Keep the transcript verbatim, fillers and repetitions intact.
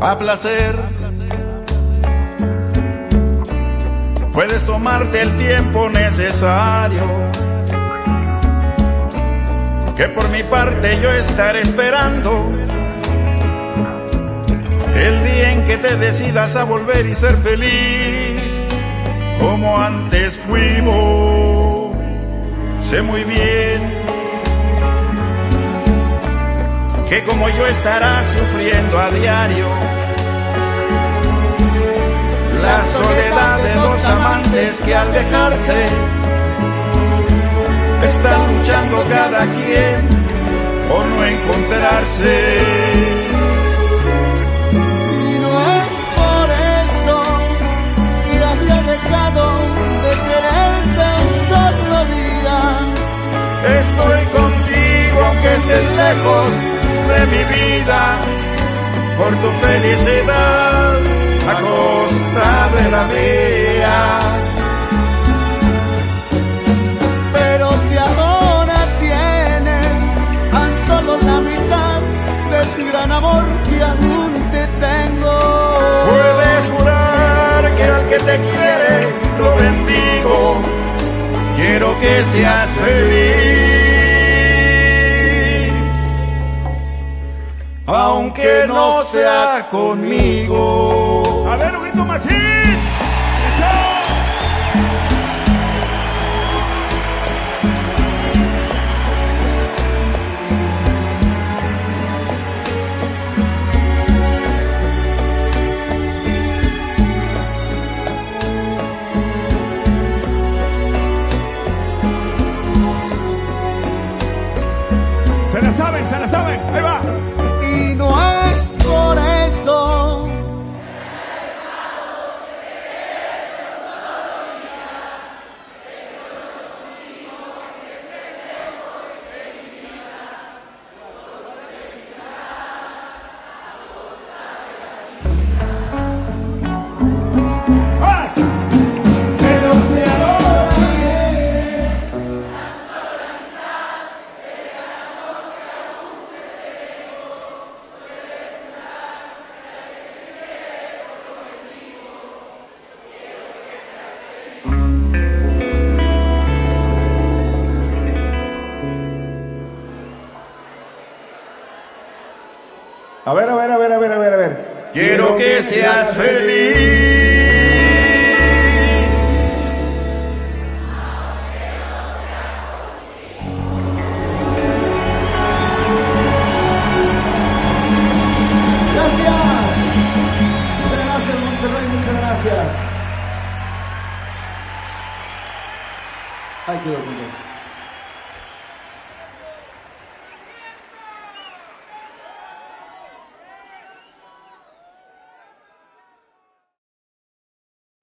a placer. Puedes tomarte el tiempo necesario, que por mi parte yo estaré esperando el día en que te decidas a volver y ser feliz como antes fuimos. Sé muy bien que como yo estarás sufriendo a diario la soledad de dos amantes que al dejarse están luchando cada quien por no encontrarse. Y no es por eso que había dejado de quererte un solo día. Estoy contigo aunque estés lejos de mi vida, por tu felicidad a costa de la mía. Pero si ahora tienes tan solo la mitad del gran amor que aún te tengo, puedes jurar que al que te quiere lo bendigo. Quiero que seas feliz, aunque no sea conmigo. A ver, un grito machín. Se la saben, se la saben. Ahí va. y no es por eso. Pero si ahora tienes A ver, a ver, a ver, a ver, a ver, a ver. Quiero que seas feliz. Gracias. Muchas gracias, Monterrey, muchas gracias. Ahí quedó, Monterrey.